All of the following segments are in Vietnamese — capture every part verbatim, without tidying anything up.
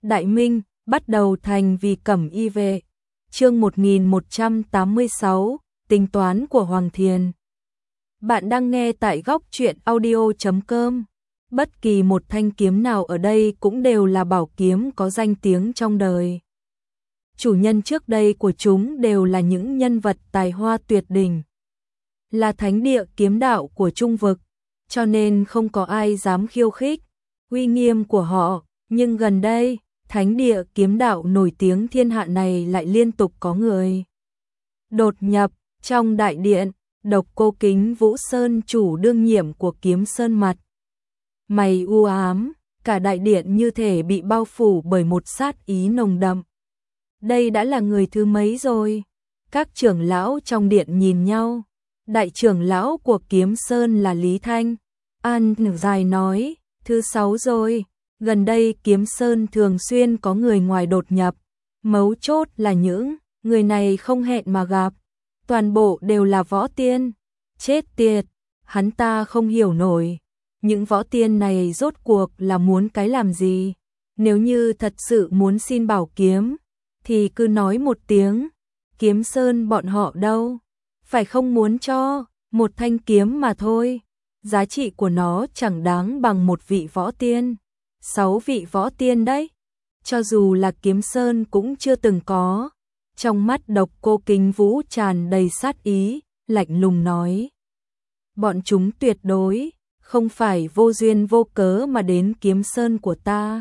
Đại Minh, bắt đầu thành vì cẩm y vệ. Chương một nghìn một trăm tám mươi sáu, tính toán của Hoàng Thiền. Bạn đang nghe tại góc truyện audio chấm com. Bất kỳ một thanh kiếm nào ở đây cũng đều là bảo kiếm có danh tiếng trong đời. Chủ nhân trước đây của chúng đều là những nhân vật tài hoa tuyệt đỉnh, là thánh địa kiếm đạo của Trung vực, cho nên không có ai dám khiêu khích uy nghiêm của họ. Nhưng gần đây, thánh địa kiếm đạo nổi tiếng thiên hạ này lại liên tục có người đột nhập trong đại điện. Độc Cô Kính Vũ Sơn chủ đương nhiệm của Kiếm Sơn mặt mày u ám, cả đại điện như thể bị bao phủ bởi một sát ý nồng đậm. Đây đã là người thứ mấy rồi? Các trưởng lão trong điện nhìn nhau. Đại trưởng lão của Kiếm Sơn là Lý Thanh An dài nói, thứ sáu rồi. Gần đây Kiếm Sơn thường xuyên có người ngoài đột nhập, mấu chốt là những người này không hẹn mà gặp, toàn bộ đều là võ tiên. Chết tiệt, hắn ta không hiểu nổi, những võ tiên này rốt cuộc là muốn cái làm gì? Nếu như thật sự muốn xin bảo kiếm, thì cứ nói một tiếng. Kiếm Sơn bọn họ đâu? Phải không muốn cho một thanh kiếm mà thôi, giá trị của nó chẳng đáng bằng một vị võ tiên. Sáu vị võ tiên đấy, cho dù là Kiếm Sơn cũng chưa từng có. Trong mắt Độc Cô Kính Vũ tràn đầy sát ý, lạnh lùng nói: bọn chúng tuyệt đối không phải vô duyên vô cớ mà đến Kiếm Sơn của ta.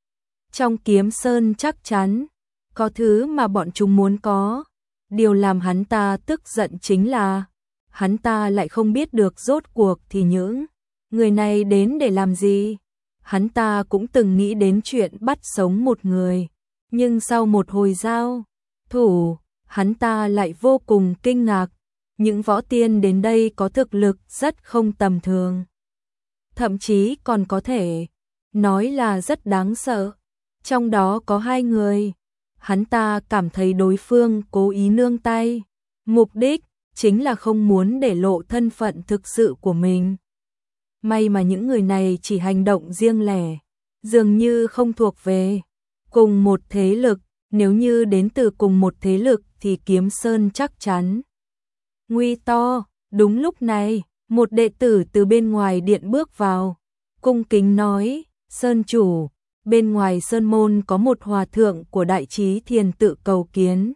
Trong Kiếm Sơn chắc chắn có thứ mà bọn chúng muốn có. Điều làm hắn ta tức giận chính là hắn ta lại không biết được rốt cuộc thì những người này đến để làm gì. Hắn ta cũng từng nghĩ đến chuyện bắt sống một người, nhưng sau một hồi giao thủ, hắn ta lại vô cùng kinh ngạc. Những võ tiên đến đây có thực lực rất không tầm thường, thậm chí còn có thể nói là rất đáng sợ. Trong đó có hai người, hắn ta cảm thấy đối phương cố ý nương tay, mục đích chính là không muốn để lộ thân phận thực sự của mình. May mà những người này chỉ hành động riêng lẻ, dường như không thuộc về cùng một thế lực. Nếu như đến từ cùng một thế lực thì Kiếm Sơn chắc chắn nguy to. Đúng lúc này, một đệ tử từ bên ngoài điện bước vào, cung kính nói: Sơn chủ, bên ngoài sơn môn có một hòa thượng của Đại Trí Thiền tự cầu kiến.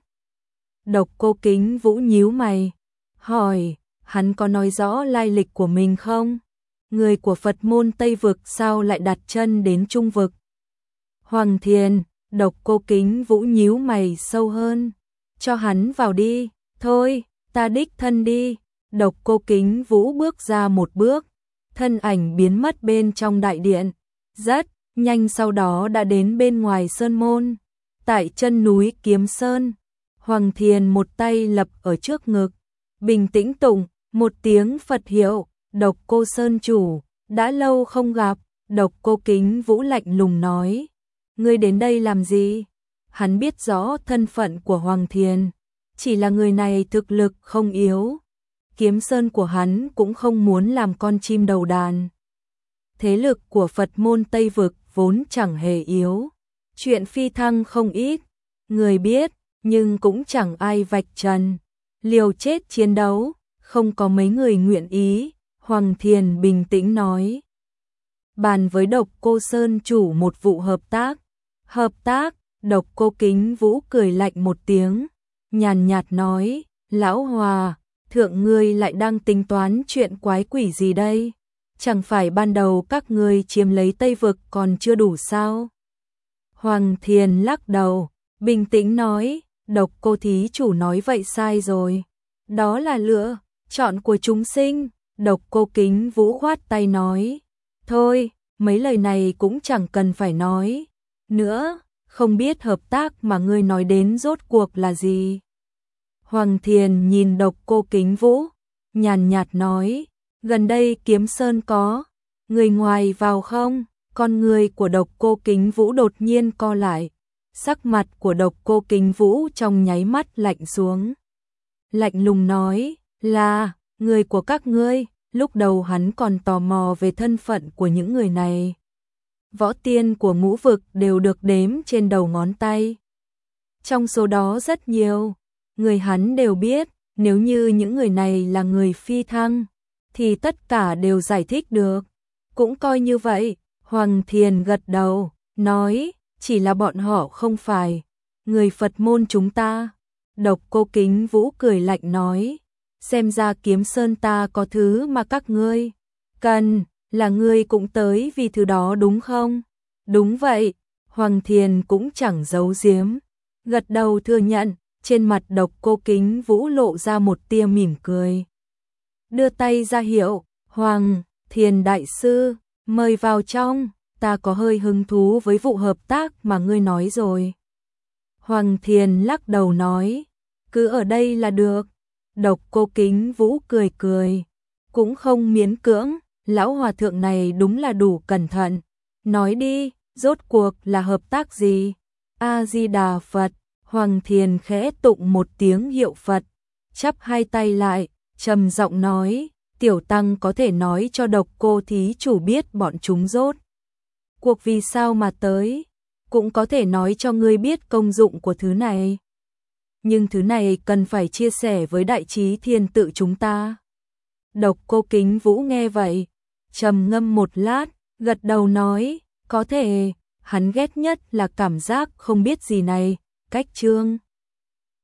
Độc Cô Kính Vũ nhíu mày, hỏi: hắn có nói rõ lai lịch của mình không? Người của Phật môn Tây vực sao lại đặt chân đến Trung vực? Hoàng Thiền. Độc Cô Kính Vũ nhíu mày sâu hơn, cho hắn vào đi. Thôi, ta đích thân đi. Độc Cô Kính Vũ bước ra một bước, thân ảnh biến mất bên trong đại điện. Rất nhanh sau đó đã đến bên ngoài sơn môn, tại chân núi Kiếm Sơn. Hoàng Thiền một tay lập ở trước ngực, bình tĩnh tụng một tiếng Phật hiệu. Độc Cô Sơn chủ, đã lâu không gặp. Độc Cô Kính Vũ lạnh lùng nói: ngươi đến đây làm gì? Hắn biết rõ thân phận của Hoàng Thiền, chỉ là người này thực lực không yếu. Kiếm Sơn của hắn cũng không muốn làm con chim đầu đàn. Thế lực của Phật môn Tây vực vốn chẳng hề yếu, chuyện phi thăng không ít người biết, nhưng cũng chẳng ai vạch trần. Liều chết chiến đấu, không có mấy người nguyện ý. Hoàng Thiền bình tĩnh nói: bàn với Độc Cô Sơn chủ một vụ hợp tác. Hợp tác? Độc Cô Kính Vũ cười lạnh một tiếng, nhàn nhạt nói: lão Hòa thượng, ngươi lại đang tính toán chuyện quái quỷ gì đây? Chẳng phải ban đầu các ngươi chiếm lấy Tây vực còn chưa đủ sao? Hoàng Thiền lắc đầu, bình tĩnh nói: Độc Cô thí chủ nói vậy sai rồi, đó là lựa chọn của chúng sinh. Độc Cô Kính Vũ khoát tay nói: thôi, mấy lời này cũng chẳng cần phải nói nữa, không biết hợp tác mà ngươi nói đến rốt cuộc là gì. Hoàng Thiền nhìn Độc Cô Kính Vũ, nhàn nhạt nói: gần đây Kiếm Sơn có người ngoài vào không? Con người của Độc Cô Kính Vũ đột nhiên co lại, sắc mặt của Độc Cô Kính Vũ trong nháy mắt lạnh xuống, lạnh lùng nói: là người của các ngươi. Lúc đầu hắn còn tò mò về thân phận của những người này, võ tiên của ngũ vực đều được đếm trên đầu ngón tay. Trong số đó rất nhiều người hắn đều biết, nếu như những người này là người phi thăng, thì tất cả đều giải thích được. Cũng coi như vậy, Hoàng Thiền gật đầu, nói, chỉ là bọn họ không phải người Phật môn chúng ta. Độc Cô Kính Vũ cười lạnh nói, xem ra Kiếm Sơn ta có thứ mà các ngươi cần, là ngươi cũng tới vì thứ đó đúng không? Đúng vậy, Hoàng Thiền cũng chẳng giấu giếm, gật đầu thừa nhận. Trên mặt Độc Cô Kính Vũ lộ ra một tia mỉm cười, đưa tay ra hiệu, Hoàng Thiền đại sư, mời vào trong, ta có hơi hứng thú với vụ hợp tác mà ngươi nói rồi. Hoàng Thiền lắc đầu nói, cứ ở đây là được. Độc Cô Kính Vũ cười cười, cũng không miễn cưỡng, lão hòa thượng này đúng là đủ cẩn thận. Nói đi, rốt cuộc là hợp tác gì? A-di-đà Phật. Hoàng Thiền khẽ tụng một tiếng hiệu Phật, chắp hai tay lại, trầm giọng nói, tiểu tăng có thể nói cho Độc Cô thí chủ biết bọn chúng rốt cuộc vì sao mà tới, cũng có thể nói cho ngươi biết công dụng của thứ này. Nhưng thứ này cần phải chia sẻ với Đại Trí Thiên Tự chúng ta. Độc Cô Kính Vũ nghe vậy, trầm ngâm một lát, gật đầu nói, có thể. Hắn ghét nhất là cảm giác không biết gì này. Cách chương